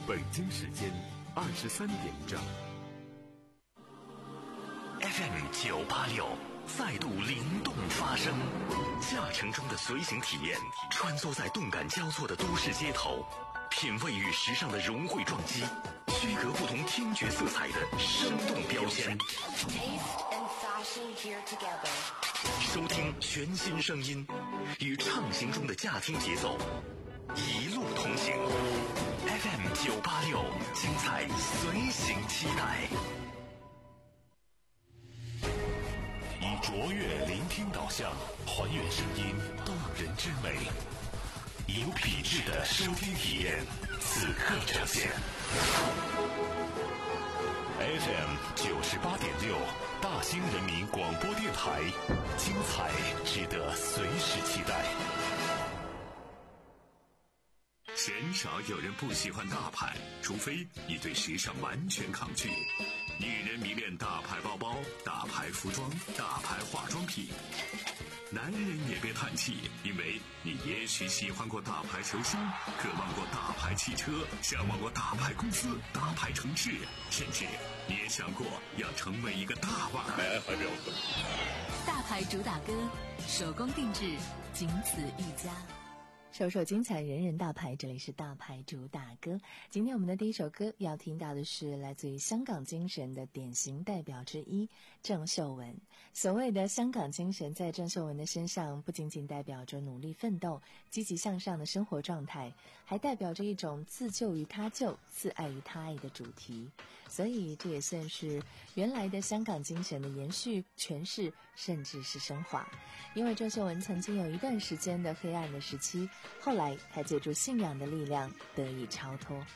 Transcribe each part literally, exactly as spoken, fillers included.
北京时间二十三点整。 F M 九八六再度灵动发声，驾乘中的随行体验，穿梭在动感交错的都市街头，品味与时尚的融汇撞击，区隔不同听觉色彩的生动标签。收听全新声音，与畅行中的驾听节奏，一路同行。F M 九八六，精彩随行期待。以卓越聆听导向，还原声音动人之美，有品质的收听体验，此刻呈现。F M 九十八点六，大兴人民广播电台，精彩值得随时期待。 鲜少有人不喜欢大牌，除非你对时尚完全抗拒。女人迷恋大牌包包、大牌服装、大牌化妆品。男人也别叹气，因为你也许喜欢过大牌球星，渴望过大牌汽车，向往过大牌公司、大牌城市，甚至你也想过要成为一个大腕。 大牌主打歌，手工定制，仅此一家。 首首精彩，人人大牌，这里是大牌主打歌。今天我们的第一首歌要听到的是来自于香港精神的典型代表之一郑秀文。所谓的香港精神，在郑秀文的身上不仅仅代表着努力奋斗、积极向上的生活状态，还代表着一种自救于他救、自爱于他爱的主题。所以这也算是原来的香港精神的延续、诠释，甚至是升华。因为郑秀文曾经有一段时间的黑暗的时期，后来他借助信仰的力量得以超脱。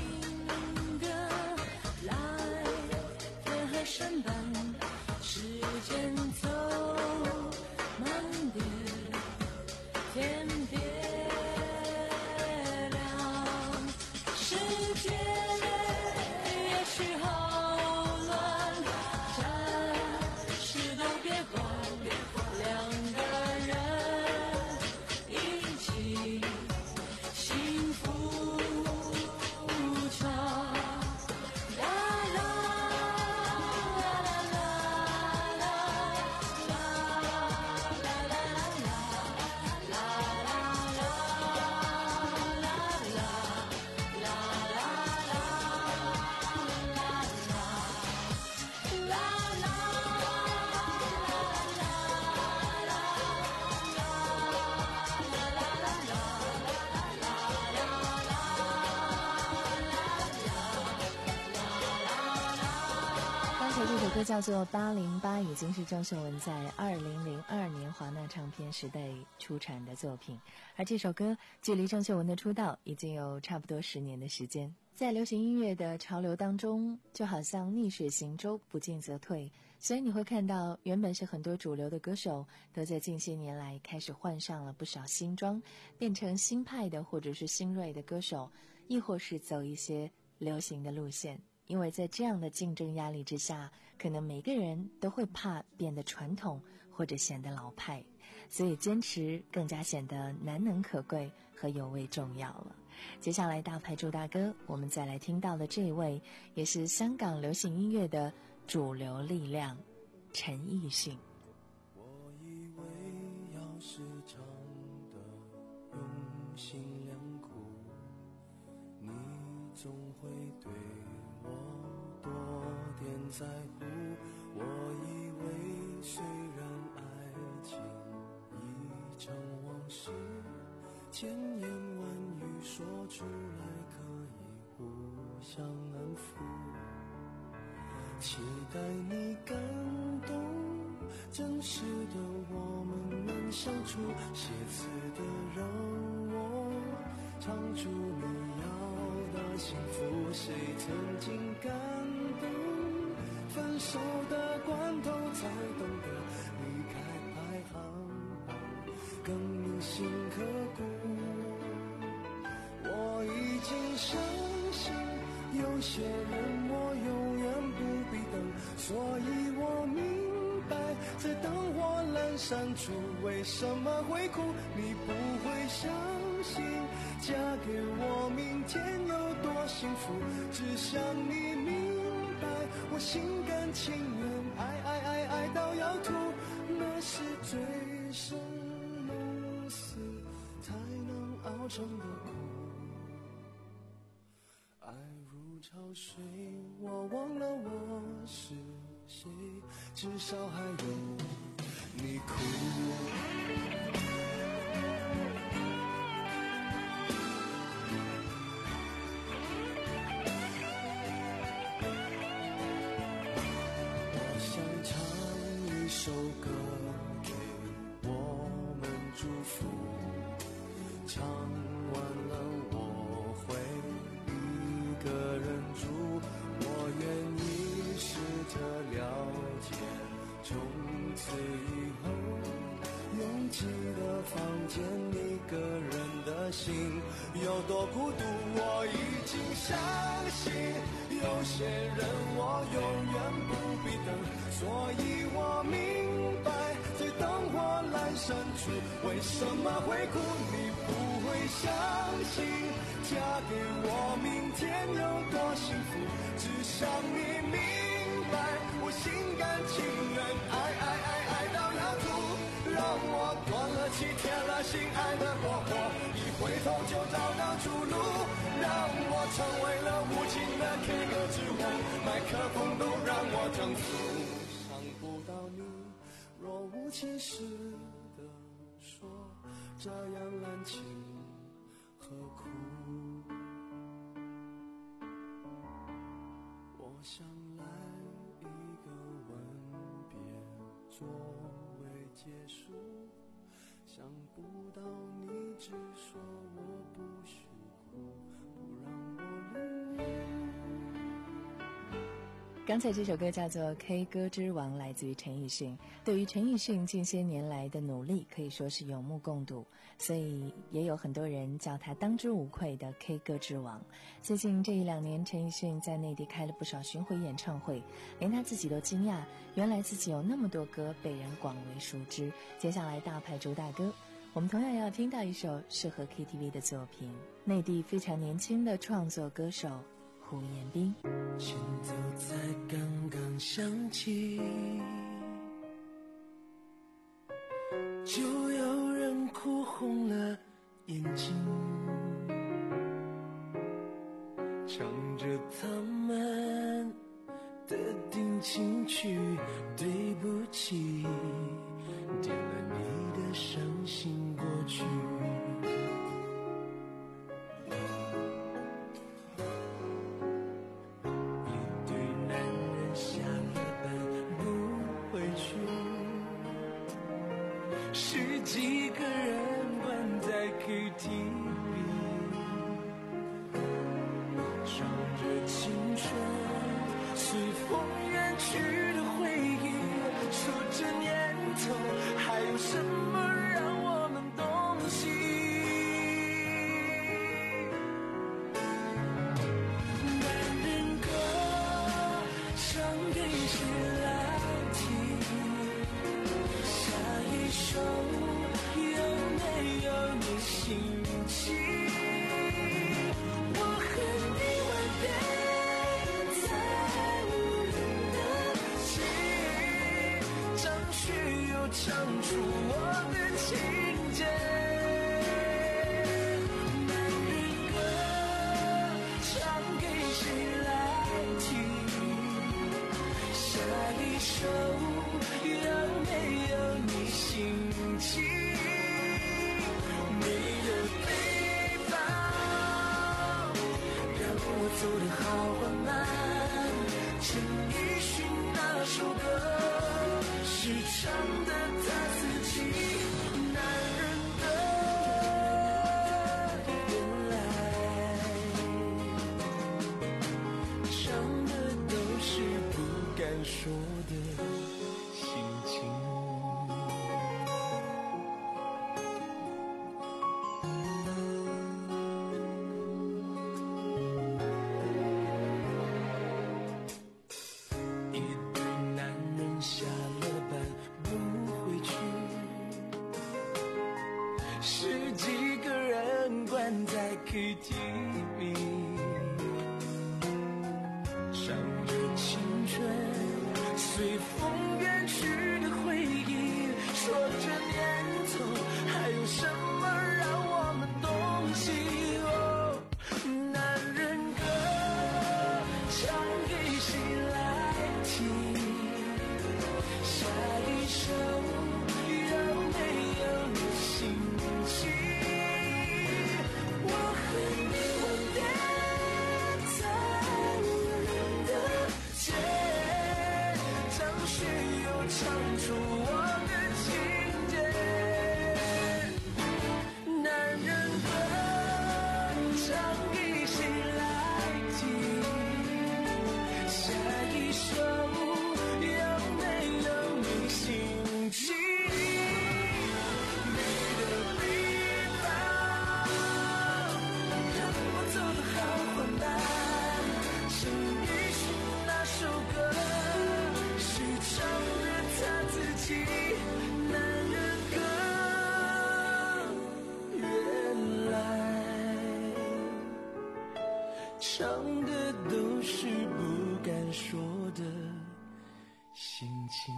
身伴是间走慢点，天别亮，世界也许好乱，暂时都别管，两个人一起幸福长。 这首歌叫做《八零八》，已经是郑秀文在二零零二年华纳唱片时代出产的作品。而这首歌距离郑秀文的出道已经有差不多十年的时间。在流行音乐的潮流当中，就好像逆水行舟，不进则退。所以你会看到，原本是很多主流的歌手，都在近些年来开始换上了不少新装，变成新派的或者是新锐的歌手，亦或是走一些流行的路线。因为在这样的竞争压力之下，可能每个人都会怕变得传统或者显得老派，所以坚持更加显得难能可贵和尤为重要了。接下来大牌主打歌，我们再来听到的这一位，也是香港流行音乐的主流力量，陈奕迅。 我以为要时常的用心良苦，你总会对我多点在乎。我以为虽然爱情已成往事，千言万语说出来可以互相安抚，期待你感动，真实的我们能相处，写词的让我唱出你要的幸福。谁曾经感动，分手的关头才懂得离开排行榜更铭心刻骨。我已经相信有些人我永远不必等，所以我明白在灯火阑珊处为什么会哭。你不会相信嫁给我明天有多幸福，只想你明白我心甘情愿爱爱爱爱到要吐，那是醉生梦死才能熬成的苦。爱如潮水，我忘了我是谁，至少还有你哭。我想唱一首歌给我们祝福，唱完了我会一个人住，我愿意试着了解，从此以后拥挤的房间一个人的心有多孤独。我已经相信有些人我永远不必等，所以我明白在灯火阑珊处为什么会哭。你不会相信嫁给我明天有多幸福，只想你明白我心甘情愿爱爱爱爱到要吐，让我断了气添了心爱的火火，一回头就找到出路，让我成为了无情的 K 歌之王，麦克风都让我整肃，伤不到你若无其事的说这样滥情何苦。我想来一个吻别作为结束，想不到你只说我不许哭，不让我流泪。 刚刚才这首歌叫做《K 歌之王》，来自于陈奕迅。对于陈奕迅近些年来的努力，可以说是有目共睹，所以也有很多人叫他当之无愧的 K 歌之王。最近这一两年，陈奕迅在内地开了不少巡回演唱会，连他自己都惊讶，原来自己有那么多歌被人广为熟知。接下来大牌主打歌，我们同样要听到一首适合 K T V 的作品，内地非常年轻的创作歌手胡彦斌。 前奏才刚刚响起，就有人哭红了眼睛，唱着他们的定情曲，对不起，点了你的伤心过去。十几个人关在 K T V， 唱着青春随风远去的回忆，说这年头还有什么让我们动心？男人歌唱给谁来听？下一首有没有你心情？我和你吻别在无人的街，张学友唱出我的情节。男人歌唱给谁来听？下一首有没有你心情？你的背包让我走得好缓慢，陈奕迅那首歌是唱的他自己。男人的原来唱的都是不敢说的心情。一对男人下了班不回去，十几个人关在 K T V， 唱着青春随风远去的回忆，说这年头还有什么让我们动心？哦，男人歌唱给谁来听？下一首有没有你心情？我和你吻别在无人的街，张学友唱出我的情节。男人歌唱给谁来听？下一首有没有你心情？你的背包让我走得好缓慢，陈奕迅那首歌是唱的他自己。男人歌原来唱的都是不敢说的心情。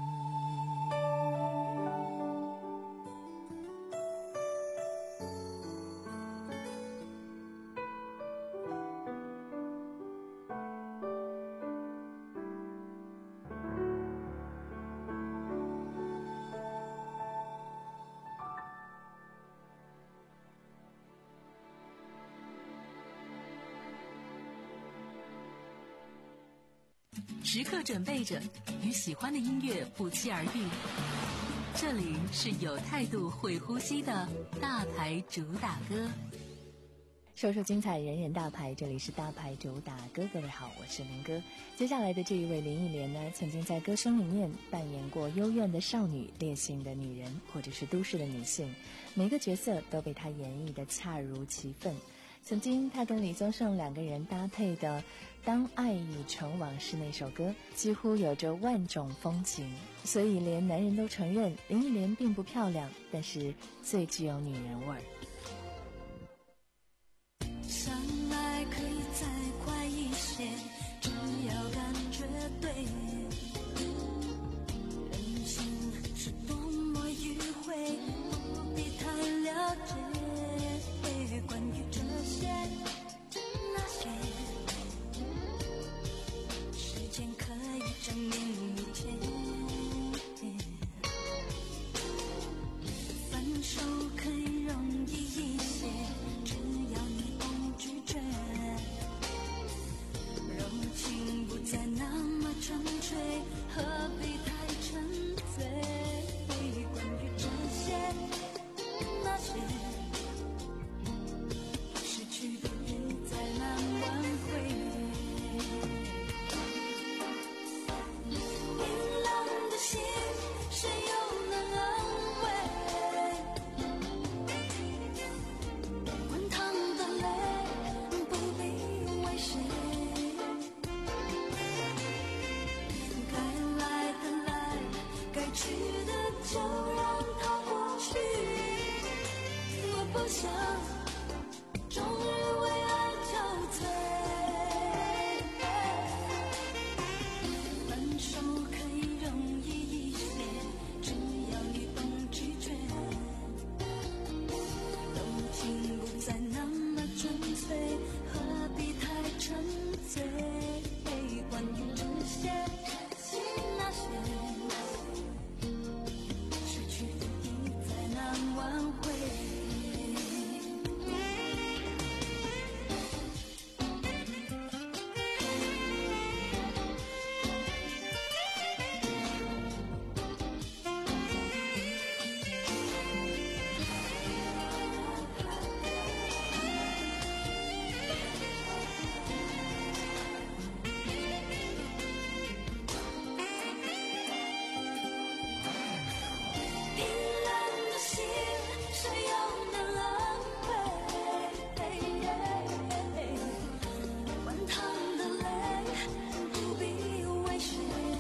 时刻准备着与喜欢的音乐不期而遇。这里是有态度会呼吸的大牌主打歌。 说说精彩，人人大牌，这里是大牌主打歌，各位好，我是林哥。接下来的这一位林忆莲呢，曾经在歌声里面扮演过幽怨的少女、烈性的女人，或者是都市的女性，每个角色都被她演绎得恰如其分。曾经她跟李宗盛两个人搭配的《当爱已成往事》那首歌，几乎有着万种风情，所以连男人都承认林忆莲并不漂亮，但是最具有女人味儿。 相爱可以再快一些，只要感觉对。人心是多么迂回，不必太了解。关于这些那些，时间可以证明一切。分手可以容易一些，只要你懂拒绝。柔情不再那么纯粹，何必太沉醉？关于这些那些，失去的日再难挽回。冰冷的心，谁又能安慰？滚烫的泪，不必为谁。该来的来，该去的就让它过去。我不想终日为爱憔悴。分手可以容易一些，只要你懂拒绝。柔情不再那么纯粹，何必太沉醉？关于这些那些，失去的已再难挽回。冰冷的心，谁又能安慰？滚烫的泪，不必为谁。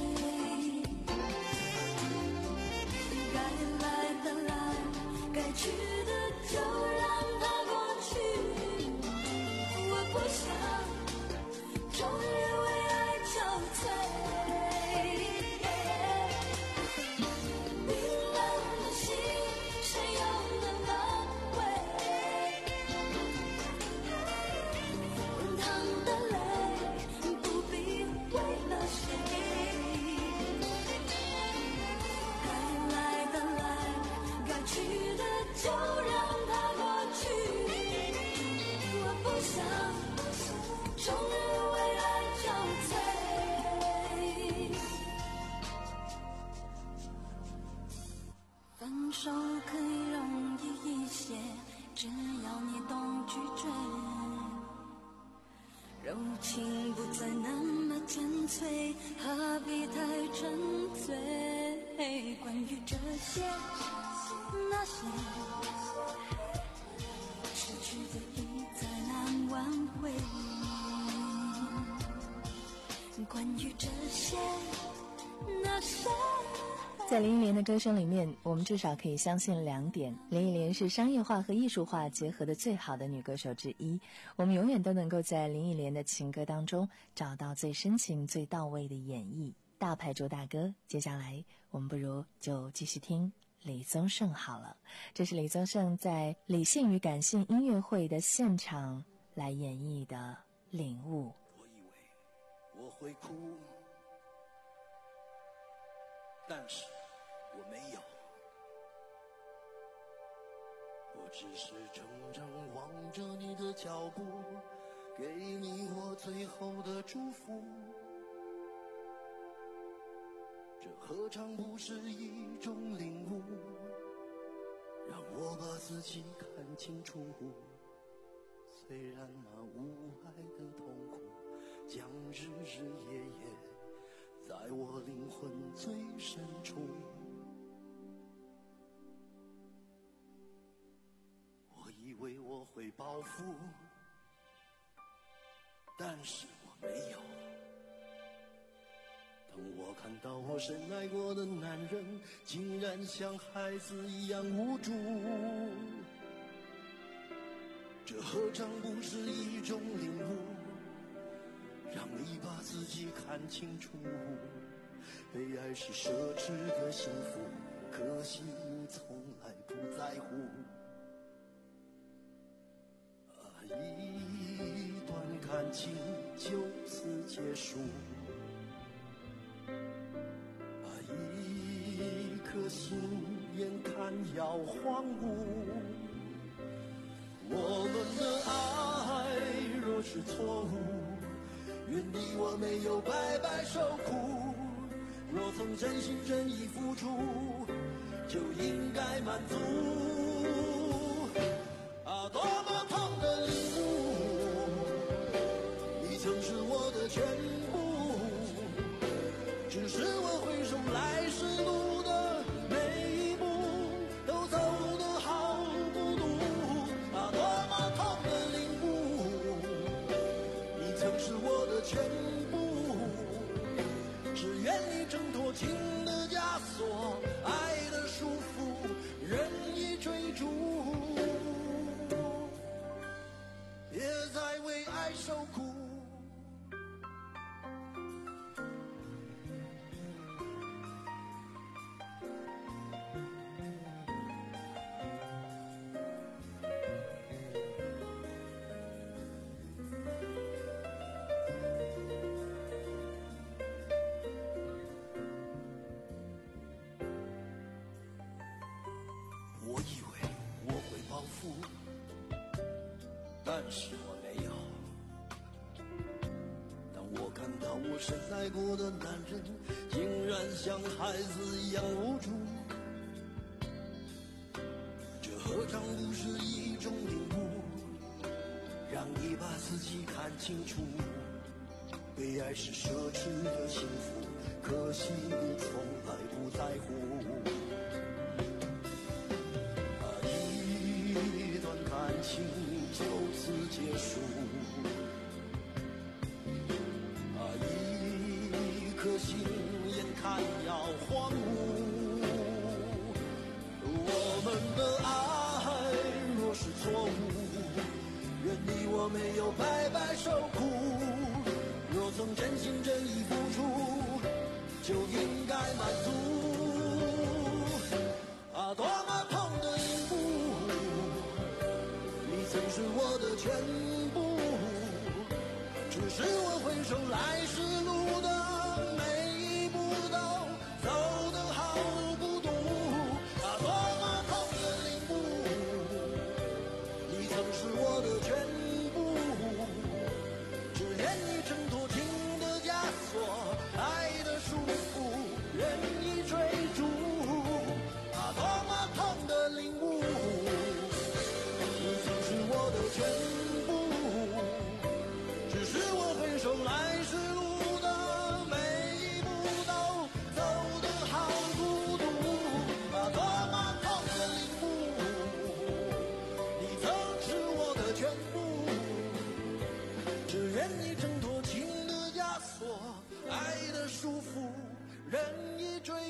该来的来，该去的就让它过去。我不想终日为爱憔悴。冰冷的心，谁又能安慰？滚烫的泪，不必为了谁。该来的来，该去的就让它过去。我不想终日为爱憔悴。分手可以容易一些，只要你懂拒绝。柔情不再那么纯粹，何必太沉醉？关于这些那些，失去的已再难挽回。关于这些那些， 在林忆莲的歌声里面，我们至少可以相信两点：林忆莲是商业化和艺术化结合的最好的女歌手之一。我们永远都能够在林忆莲的情歌当中找到最深情、最到位的演绎。大牌主打歌，接下来我们不如就继续听李宗盛好了。这是李宗盛在理性与感性音乐会的现场来演绎的《领悟》。 我以为我会哭，但是我没有。我只是怔怔望着你的脚步，给你我最后的祝福。这何尝不是一种领悟，让我把自己看清楚。 虽然那无爱的痛苦将日日夜夜在我灵魂最深处，我以为我会报复，但是我没有。当我看到我深爱过的男人竟然像孩子一样无助，这何尝不是一种领悟，让你把自己看清楚。被爱是奢侈的幸福，可惜你从来不在乎。啊，一段感情就此结束，啊，一颗心眼看要荒芜。我们的爱若是错误，愿你我没有白白受苦。若曾真心真意付出，就应该满足。啊，多么痛的领悟，你曾是我的全部，只是我回首来时路的每一步都走得好孤独。啊，多么痛的领悟，你曾是我的全部，只愿你挣脱情的枷锁，爱的束缚，任意追逐，别再为爱受苦。我以为我会报复，但是我没有。当我看到我深爱过的男人竟然像孩子一样无助，这何尝不是一种领悟，让你把自己看清楚。被爱是奢侈的幸福，可惜你从来不在乎。一段感情就此结束，啊，一颗心眼看要荒芜。我们的爱若是错误，愿你我没有白白受苦。若曾真心真意付出，就应该满足。啊，多么痛的领悟，你曾是我的全部，只是我回首来时路的每一步都走得好孤独。啊，多么痛的领悟，你曾是我的全部，只愿你挣脱情的枷锁，爱的束缚，任意追逐。啊，多么痛的领悟，你曾是我的全部，只是我回首来时路的每一步都走得好孤独。啊，多么痛的领悟，你曾是我的全部，只愿你挣脱情的枷锁，爱的束缚，任意追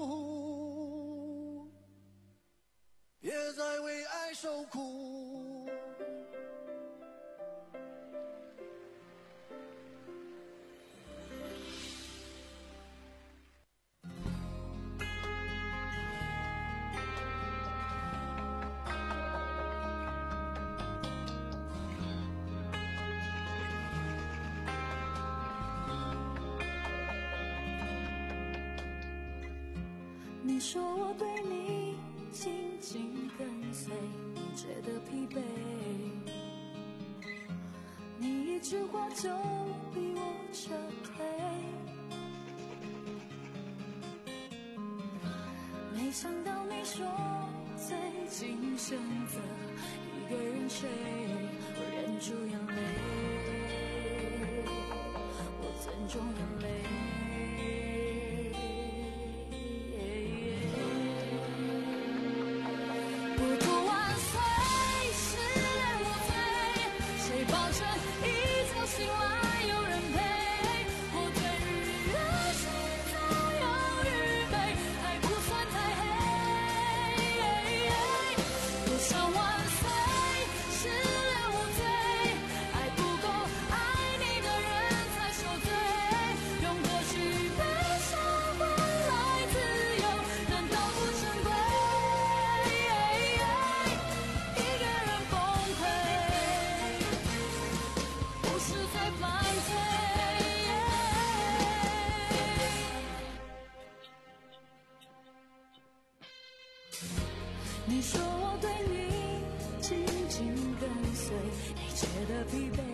逐，别再为爱受苦。 你说我对你紧紧跟随，不觉得疲惫，你一句话就逼我撤退，没想到你说最近选择一个人睡，我忍出眼泪，我尊重眼泪。不哭万岁，失恋无罪，谁保证一觉醒来有人陪？我对日热心早有预备，还不算太黑。多少万岁，失恋无罪，爱不够爱你的人才受罪，用过去悲伤换来自由，难道不珍贵？一个人崩溃，不是在犯罪。你说我对你紧紧跟随，你觉得疲惫，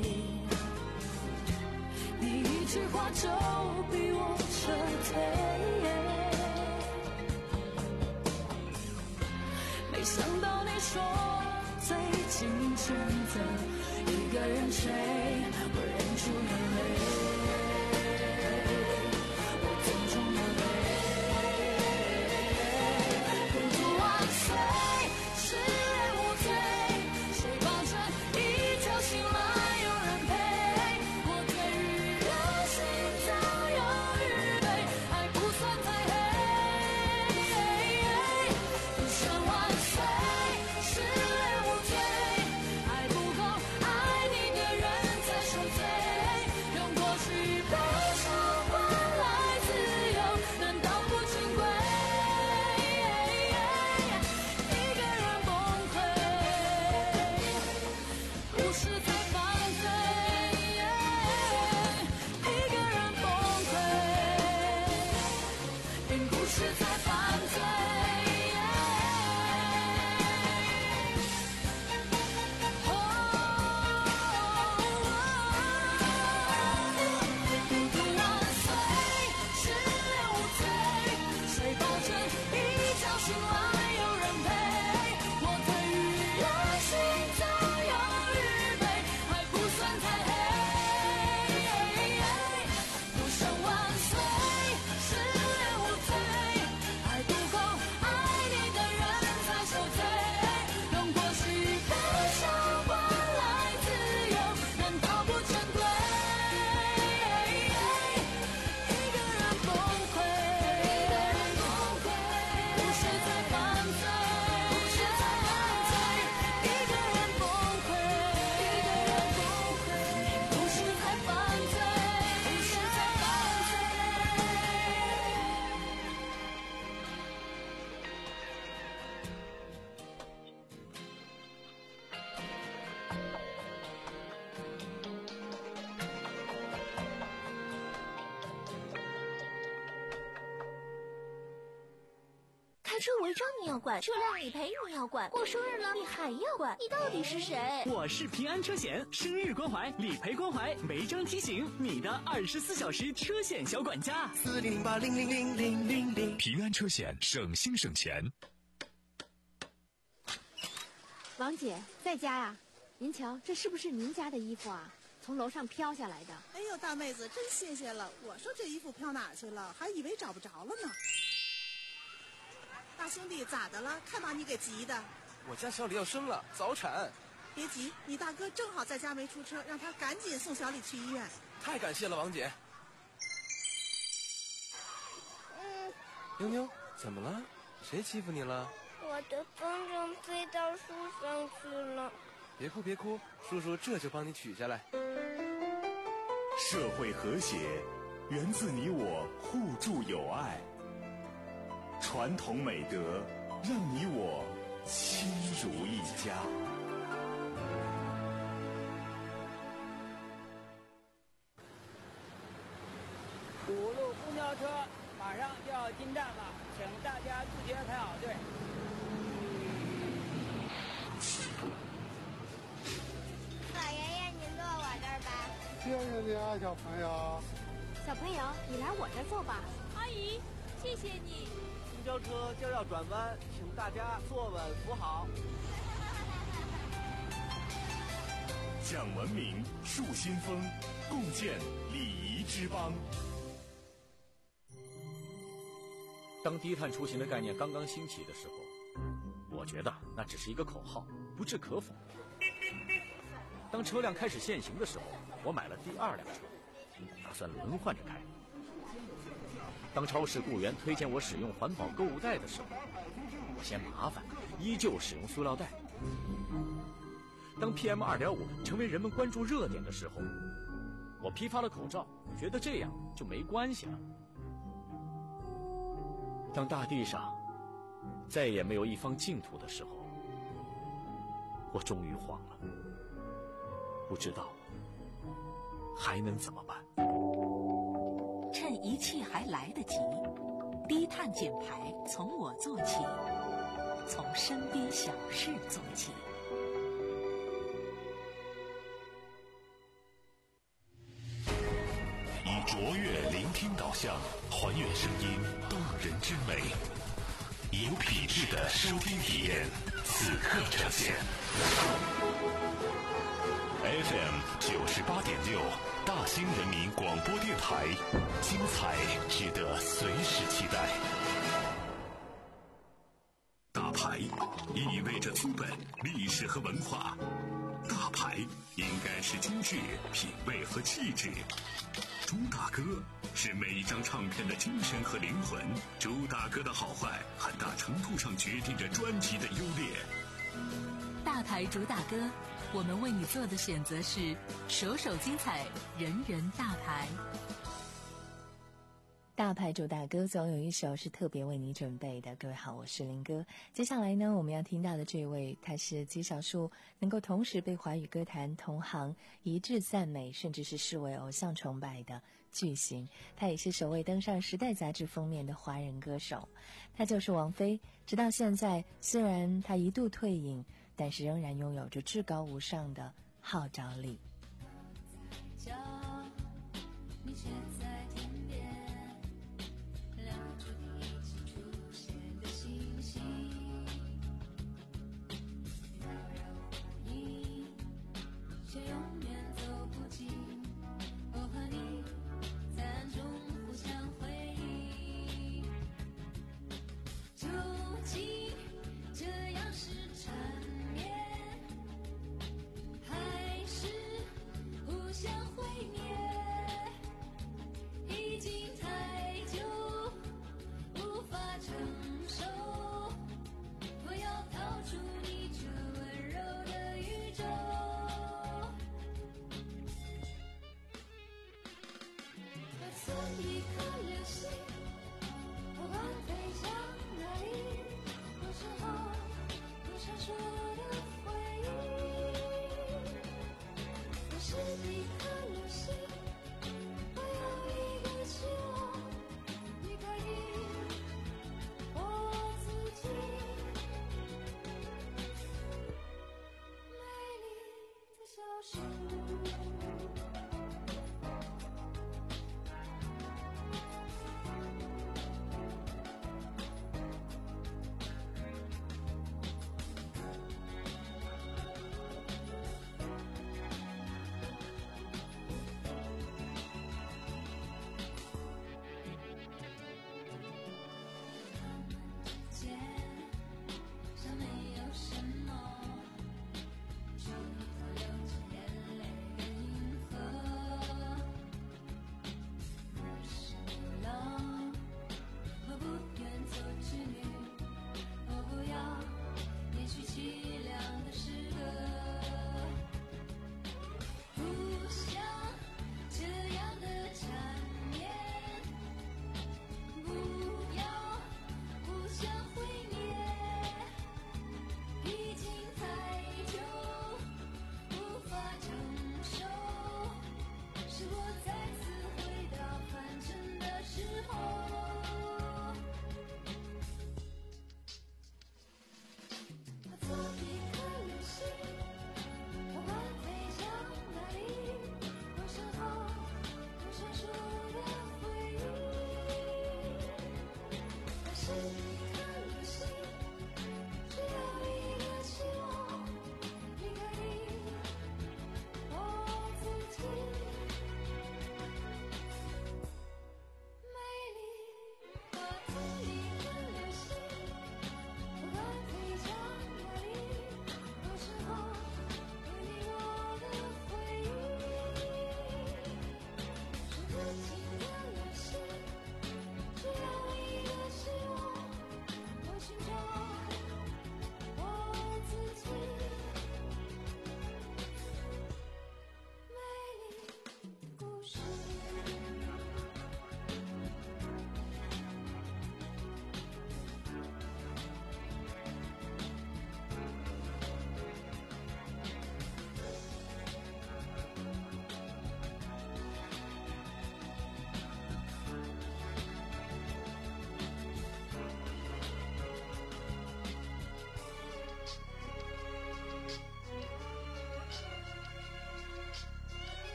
你一句话就逼我撤退，没想到你说最近选择一个人睡，我忍住眼泪，我尊重眼泪。不哭万岁，失恋无罪，谁保证一觉醒来有人陪？我对日热心早有预备，还不算太黑。不想万岁，失恋无罪，爱不够爱你的人才受罪，用过去悲伤换来自由，难道不珍贵？一个人崩溃，不是在犯罪。一个人崩溃，并不是在犯罪。哦，不哭万岁，失恋无罪，谁保证一觉醒来有人陪？我对于热心早有预备，还不算太黑。不想万岁，失恋无罪，爱不够爱你的人才受罪，用过去悲伤换来自由，难道不珍贵？一个人崩溃，不是在犯罪，不是在犯罪。一个人崩溃，不是在犯罪，不是在犯罪。 开车违章你要管，车辆理赔你要管，过生日了你还要管，你到底是谁？ 我是平安车险，生日关怀、理赔关怀、违章提醒，你的二十四小时车险小管家。 四零零八零零零零零零。 平安车险，省心省钱。 王姐在家呀？您瞧，这是不是您家的衣服啊？从楼上飘下来的。 哎呦，大妹子，真谢谢了！我说这衣服飘哪儿去了，还以为找不着了呢。大兄弟，咋的了？看把你给急的。 我家小李要生了，早产。 别急，你大哥正好在家没出车，让他赶紧送小李去医院。 太感谢了，王姐。 嗯， 妞妞，怎么了？谁欺负你了？ 我的风筝飞到树上去了。 别哭别哭，叔叔这就帮你取下来。 社会和谐源自你我互助友爱，传统美德让你我亲如一家。 五路公交车马上就要进站了，请大家自觉排好队。 老爷爷，您坐我这儿吧。 谢谢你啊，小朋友。 小朋友，你来我这儿坐吧。 阿姨，谢谢你。 公交车就要转弯，请大家坐稳扶好。 讲文明，树新风，共建礼仪之邦。 当低碳出行的概念刚刚兴起的时候，我觉得那只是一个口号，不置可否。当车辆开始限行的时候，我买了第二辆车，打算轮换着开。当超市雇员推荐我使用环保购物袋的时候，我嫌麻烦，依旧使用塑料袋。当 P M 二点五 成为人们关注热点的时候，我批发了口罩，觉得这样就没关系了。当大地上再也没有一方净土的时候，我终于慌了，不知道还能怎么办。 趁一切还来得及，低碳减排从我做起，从身边小事做起。 以卓越聆听导向，还原声音动人之美，以有品质的收听体验，此刻呈现。F M 九十八点六，大兴人民广播电台，精彩值得随时期待。大牌意味着资本、历史和文化，大牌应该是精致、品味和气质。朱大哥是每一张唱片的精神和灵魂，朱大哥的好坏很大程度上决定着专辑的优劣。 大牌朱大哥，我们为你做的选择是首首精彩，人人大牌。 大牌主大哥总有一首是特别为你准备的。各位好，我是林哥。接下来呢，我们要听到的这位，他是极少数能够同时被华语歌坛同行一致赞美，甚至是视为偶像崇拜的巨星。他也是首位登上《时代》杂志封面的华人歌手，他就是王菲。直到现在，虽然他一度退隐，但是仍然拥有着至高无上的号召力。 你却在天边亮出你一起出现的星星，悄然呼应，却永远走不近。我和你在暗中互相回应，究竟这样是缠绵，还是互相毁灭？已经太久无法承受，我要逃出你这温柔的宇宙。我做一颗流星，不管飞向哪里，有时候有闪烁的回忆。我是一颗流星，我有一个期望，你可以我自己，美丽的消失。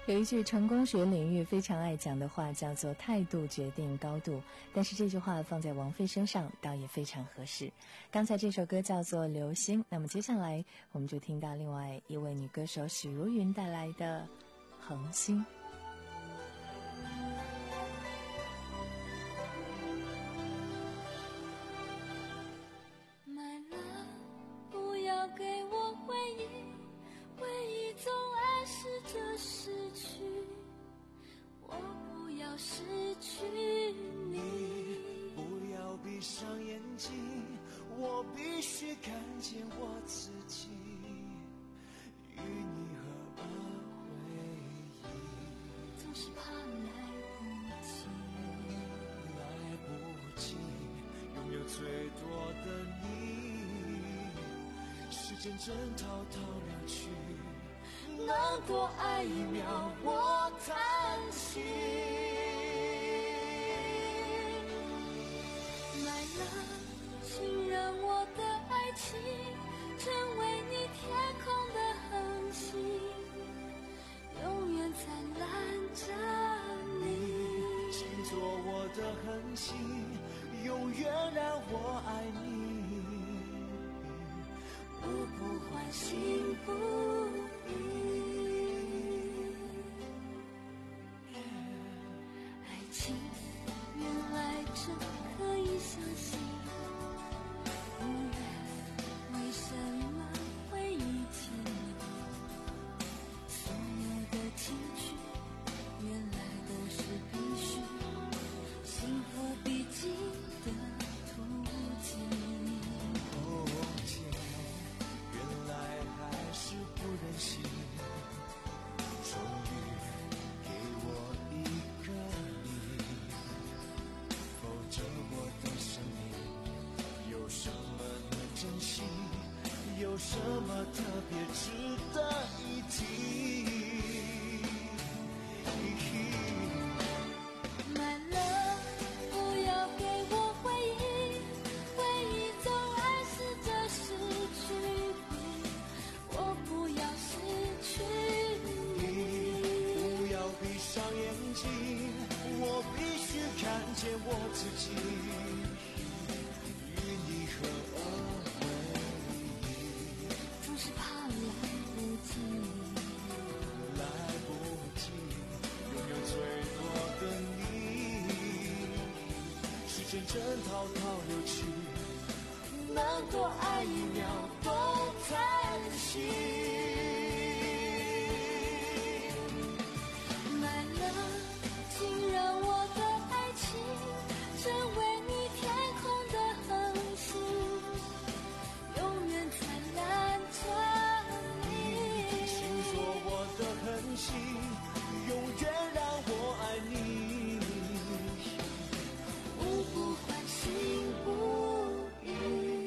有一句成功学领域非常爱讲的话，叫做态度决定高度，但是这句话放在王菲身上倒也非常合适。刚才这首歌叫做流星，那么接下来我们就听到另外一位女歌手许茹芸带来的恒星。 My love， 不要给我回忆，回忆总暗示着失去，我不要失去你。 不要闭上眼睛，我必须看见我自己，与你合而为一。 总是怕来不及， 来不及拥有最多的你，时间正滔滔流去，能多爱一秒我叹息。 My love， 请让我的爱情成为你天空的恒星，永远灿烂着你。 请做我的恒星，永远让我爱你， 不不换心不移。爱情原来真可以相信，不然为什么会遇见你？所有的情绪原来都是必须，幸福必经的途径。 哦天，原来还是不忍心，终于给我一个你，否则我的生命有什么能珍惜，有什么特别值得一提。 My love， 不要给我回忆，回忆总暗示着失去你，我不要失去你。 不要闭上眼睛，我必须看见我自己，与你合而为一。 总是怕来不及， 来不及拥有最多的你，时间正滔滔流去，能多爱一秒多叹息。 My love， 请让我的爱情成为你天空的恒星，永远灿烂着你。 请做我的恒星，永远让我爱你， 不不换心不移。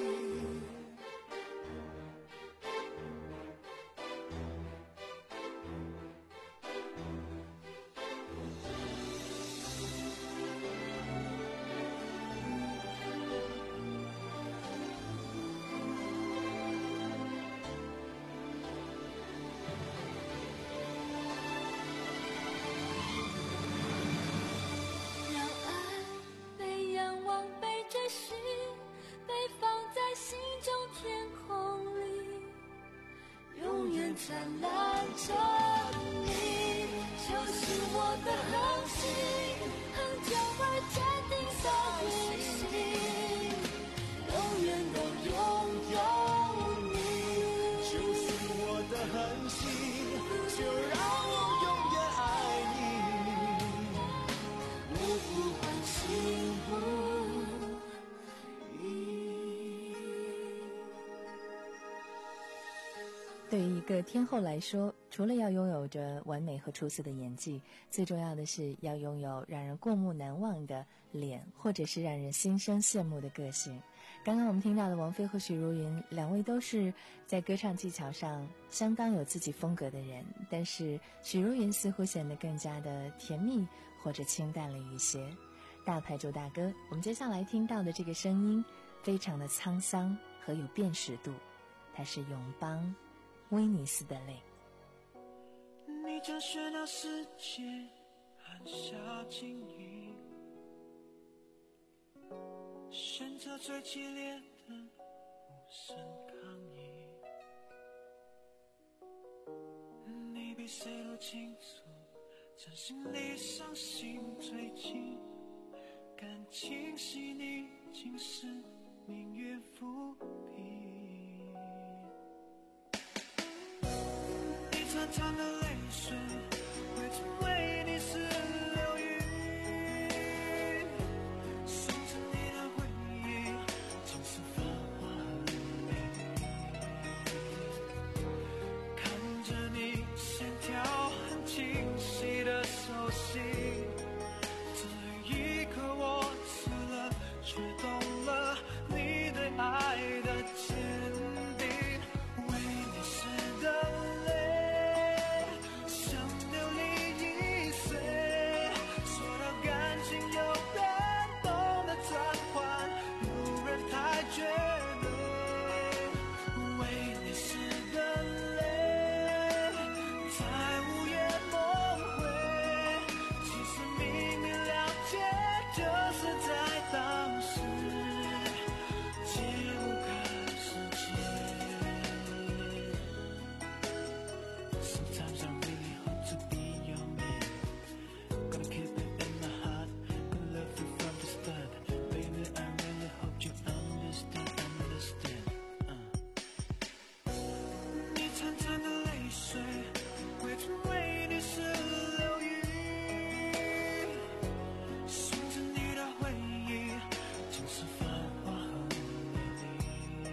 让爱被仰望，被追寻，被放在心中天空里，永远灿烂着你。就是我的恒星，恒久而坚定的旅行，永远都拥有你。 就是我的恒星，就让我永远爱你， 不不换心不移。 对于一个天后来说，除了要拥有着完美和出色的演技，最重要的是要拥有让人过目难忘的脸，或者是让人心生羡慕的个性。刚刚我们听到的王菲和许茹芸，两位都是在歌唱技巧上相当有自己风格的人，但是许茹芸似乎显得更加的甜蜜或者清淡了一些。大牌主大哥，我们接下来听到的这个声音非常的沧桑和有辨识度，它是永邦威尼斯的泪。 你你将喧闹世界按下静音，选择最激烈的无声抗议。你比谁都清楚，将心里伤心最近，感情细腻竟是命运浮萍。一串串的泪水会成为你是流云，送着你的回忆，竟是繁华的美丽。看着你线条很清晰的手心，这一刻我死了，却懂了你对爱的坚定。为你湿的泪像流离易碎，说到感情有人懂得转换，有人太绝对。为你湿的泪在午夜梦回，其实明明了解，就是在当时解不开世界。Sometimes I really hope to be your man. Gonna keep it in my heart, gonna love you from the start. Baby, I really hope you understand, understand. 你潺潺的泪水会成为你是流云，送着你的回忆，竟是繁华和美丽。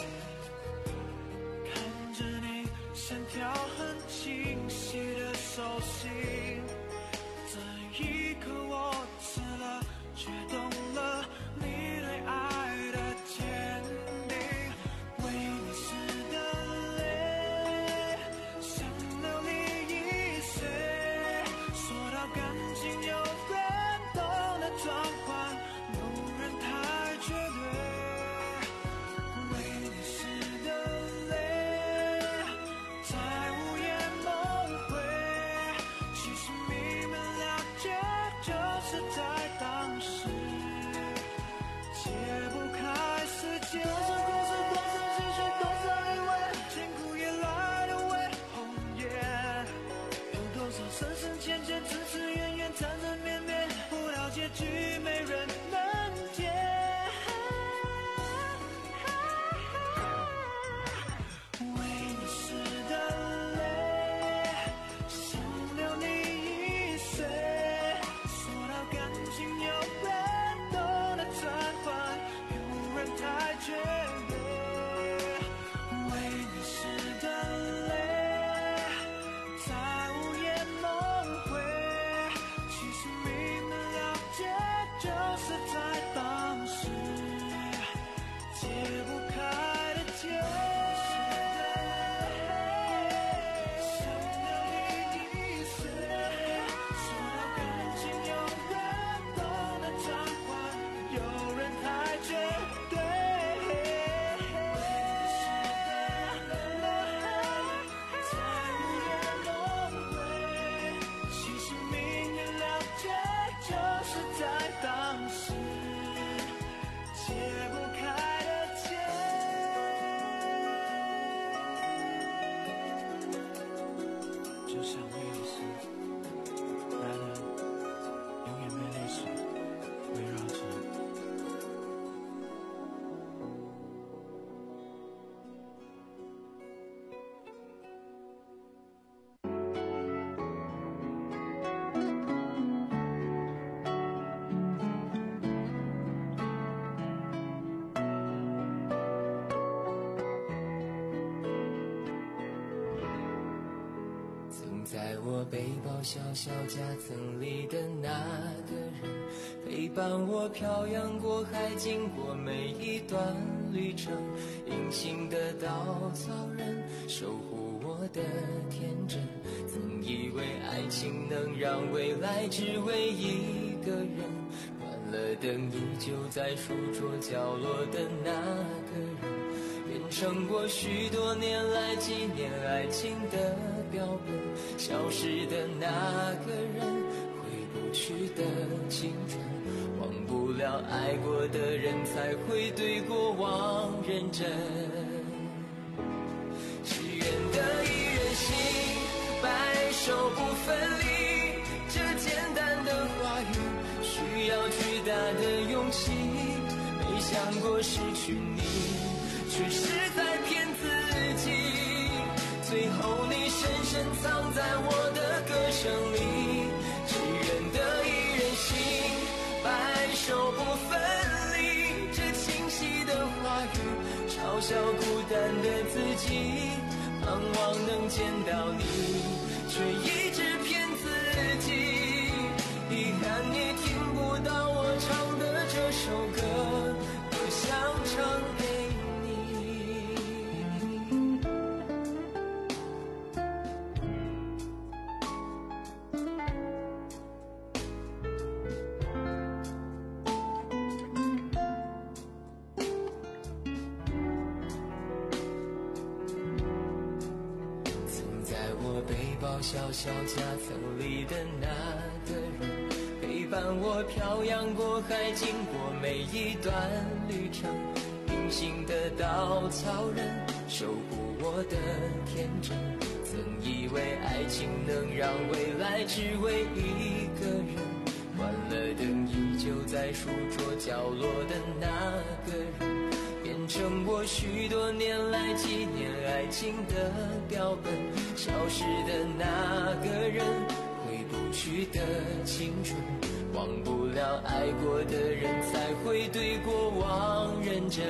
看着你线条很清晰的手心，这一刻我死了，却懂了你对爱的坚定。为你湿的泪像流离易碎，说到感情有人懂得转换，有人太绝对。为你湿的泪在午夜梦回，其实明明了解，就是在当时解不开世界。多少故事，多少情绪，多少余味，千古以来的为红颜。有多少深深浅浅，咫咫远远，缠缠绵绵，不了结局，没人能解。为你湿的泪像流离易碎，说到感情有人懂得转换，有人太绝对。为你湿的泪在午夜梦回，其实明明了解，就是在当时解不开的结。像流离易碎，说到感情有人懂得转换，有人太绝对。在午夜梦回，其实明明了解，就是在当时解不开的结。就像威尼斯，男人永远被泪水围绕着。 曾在我背包小小夹层里的那个人，陪伴我漂洋过海，经过每一段旅程。隐形的稻草人，守护我的天真。曾以为爱情能让未来只为一个人，关了灯依旧在书桌角落的那个人，变成我许多年来纪念爱情的标本，消失的那个人，回不去的青春，忘不了爱过的人，才会对过往认真。只愿得一人心，白首不分离，这简单的话语需要巨大的勇气。没想过失去你，却是在骗自己。最后你深深藏在我的歌声里，只愿得一人心，白首不分离。这清晰的话语嘲笑孤单的自己，盼望能见到你，却一直骗自己。遗憾你听不到我唱的这首歌，我想唱给小小夹层里的那个人，陪伴我漂洋过海，经过每一段旅程。隐形的稻草人，守护我的天真。曾以为爱情能让未来只为一个人，关了灯依旧在书桌角落的那个人，变成我许多年来纪念爱情的标本。消失的那个人，回不去的青春，忘不了爱过的人，才会对过往认真。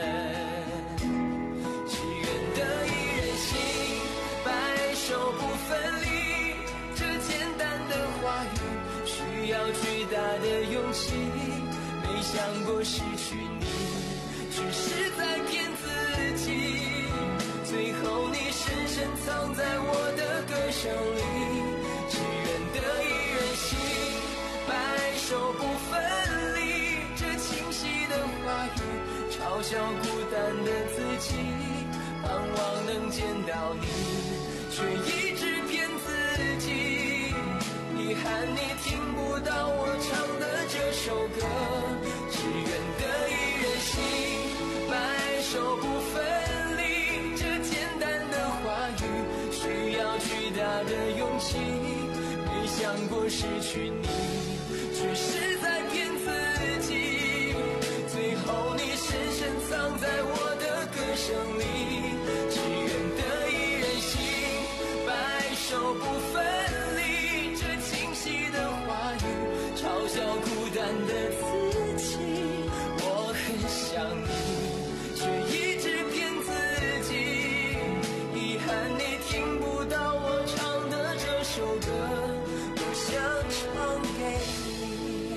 只愿得一人心，白首不分离。这简单的话语需要巨大的勇气。没想过失去你，却是在骗自己。最后你深深藏在我的歌声里，只愿得一人心，白首不分离。这清晰的话语嘲笑孤单的自己，盼望能见到你，却一直骗自己。遗憾你听不到我唱的这首歌，只愿得一人心，白首不分离。需要巨大的勇气，没想过失去你，却是在骗自己。最后你深深藏在我的歌声里，只愿得一人心，白首不分离。这清晰的话语嘲笑孤单的自己，我很想你，却一直骗自己。遗憾你听不到我唱的这首歌，我想唱给你。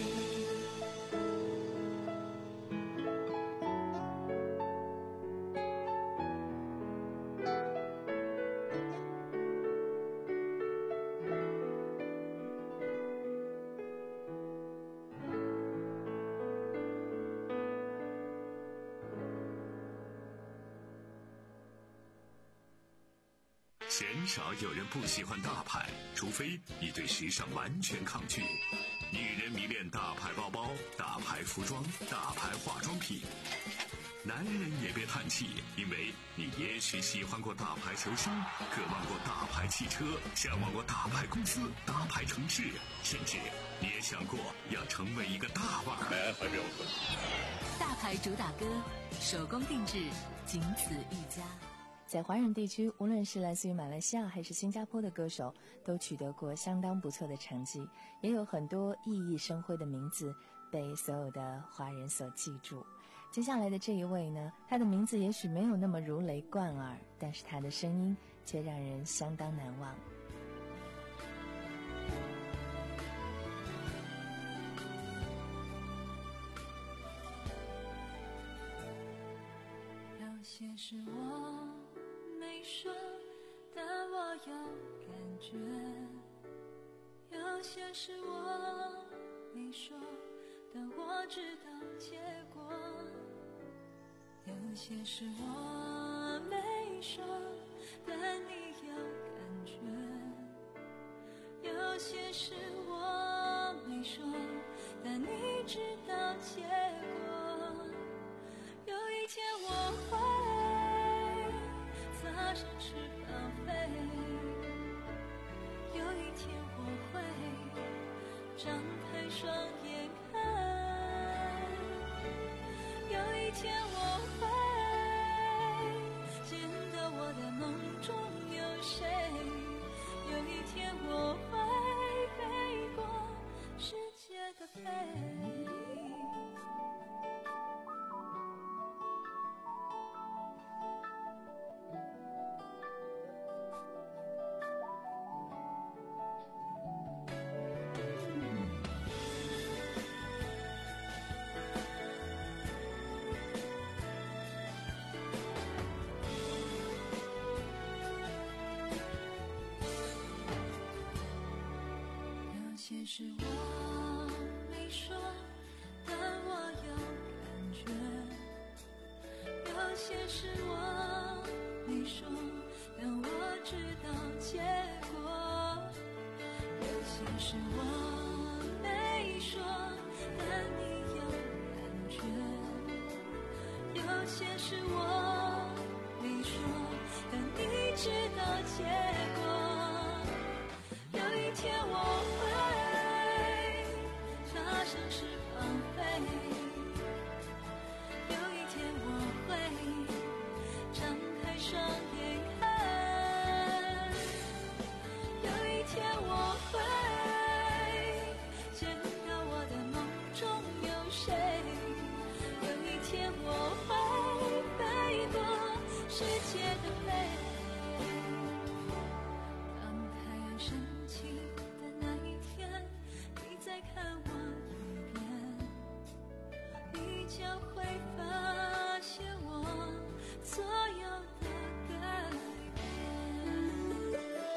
鲜少有人不喜欢大牌，除非你对时尚完全抗拒。女人迷恋大牌包包、大牌服装、大牌化妆品。男人也别叹气，因为你也许喜欢过大牌球星，渴望过大牌汽车，向往过大牌公司、大牌城市，甚至你也想过要成为一个大腕儿。还没有大牌主打歌，手工定制，仅此一家。 在华人地区，无论是来自于马来西亚还是新加坡的歌手，都取得过相当不错的成绩，也有很多熠熠生辉的名字被所有的华人所记住。接下来的这一位呢，他的名字也许没有那么如雷贯耳，但是他的声音却让人相当难忘。 有些事我没说，但我有感觉；有些事我没说，但我知道结果；有些事我没说，但你有感些事我没说，但你知道结果。有一天我会擦上翅膀飞，有一天我会张开双眼看，有一天我会见到我的梦中有谁，有一天我会飞过世界的飞。有些事我没说，但我有感觉。有些事我没说，但我知道结果。有些事我没说，但你有感觉。有些事我没说，但你知道结果。有一天我插上翅膀飞，有一天我会张开双眼看，有一天我会见到我的梦中有谁，有一天我会飞过世界的飞。当太阳升起的那一天，你再看我你将会发现我所有的改变。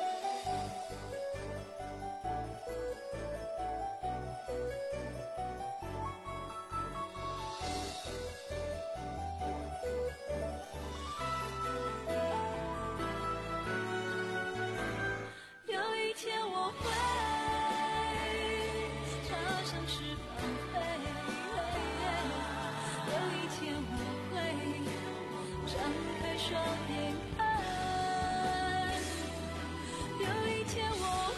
有一天我会插上翅膀飞，有一天我会张开双眼看，有一天我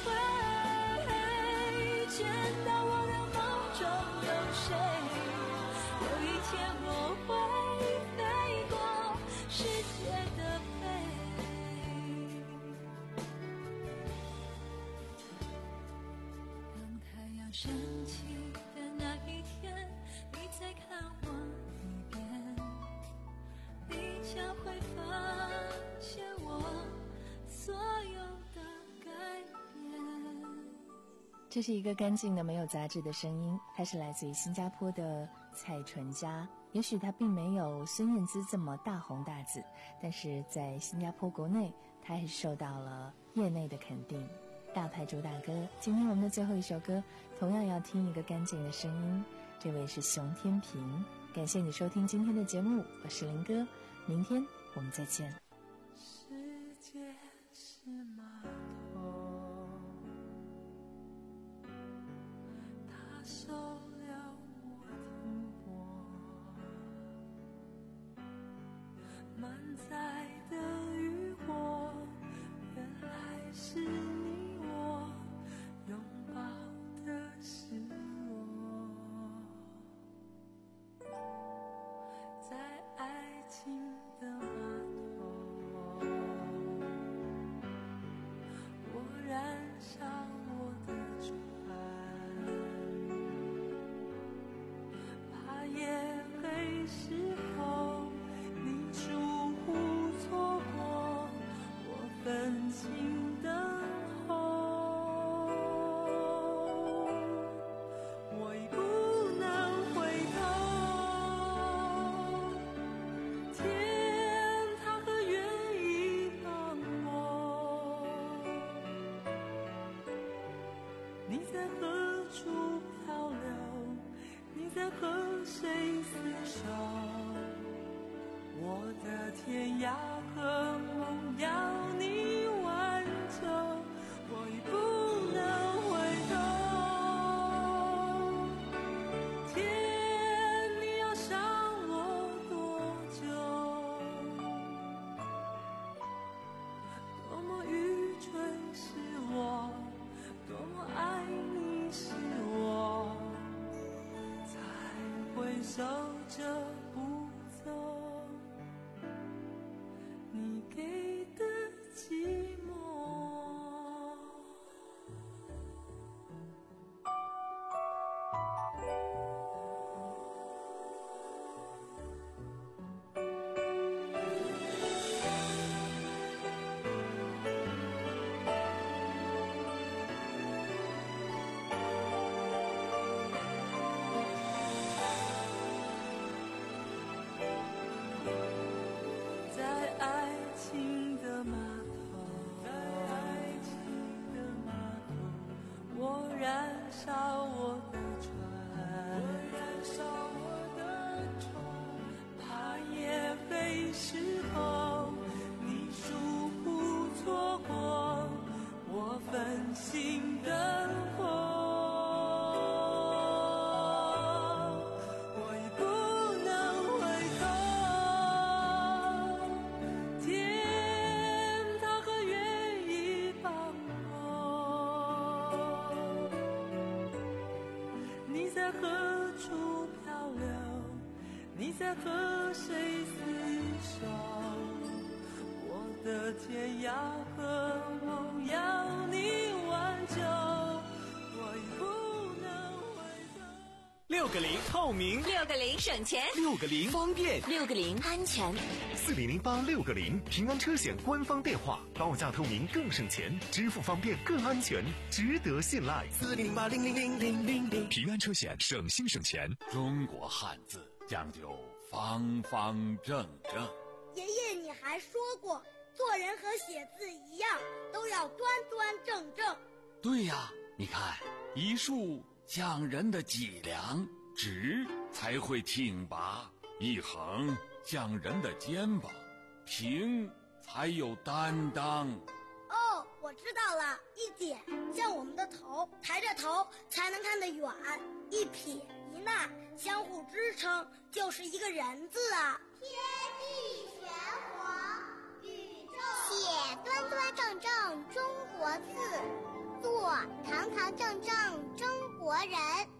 会见到我的梦中有谁，有一天我会飞过世界的飞。当太阳升起的那一天，你再看我一遍，你将会发现我所有的改变。 这是一个干净的没有杂质的声音，它是来自于新加坡的蔡淳佳。也许它并没有孙燕姿这么大红大紫，但是在新加坡国内它还是受到了业内的肯定。大牌主打歌，今天我们的最后一首歌同样要听一个干净的声音，这位是熊天平。感谢你收听今天的节目，我是林哥，明天我们再见。 世界是码头，它受了我停泊，满载的渔火，原来是你我拥抱的是我，在爱情的码头，我燃烧我的船，怕夜黑时候你疏忽错过，我分清灯后，我已不能回头。天它何愿意帮我？你在何处漂流？你在和谁厮守？我的天涯和梦要你挽救，我已不能回烧我的船，我燃烧我的船，怕夜飞时候你殊不错过我焚心的火。你在和谁厮守？我的天涯和梦要你挽救，我已不能回头。 六个零透明， 六个零省钱， 六个零方便， 六个零安全。 四零零八六个零平安车险官方电话，报价透明更省钱，支付方便更安全，值得信赖。 四零零八零零零零零零平安车险，省心省钱。 中国汉字讲究方方正正。 爷爷，你还说过，做人和写字一样，都要端端正正。 对呀，你看，一竖讲人的脊梁，直才会挺拔；一横讲人的肩膀，平才有担当。 哦，我知道了，一点像我们的头，抬着头才能看得远；一撇一捺相互支撑，就是一个人字啊。 天地玄黄，宇宙写端端正正中国字，做堂堂正正中国人。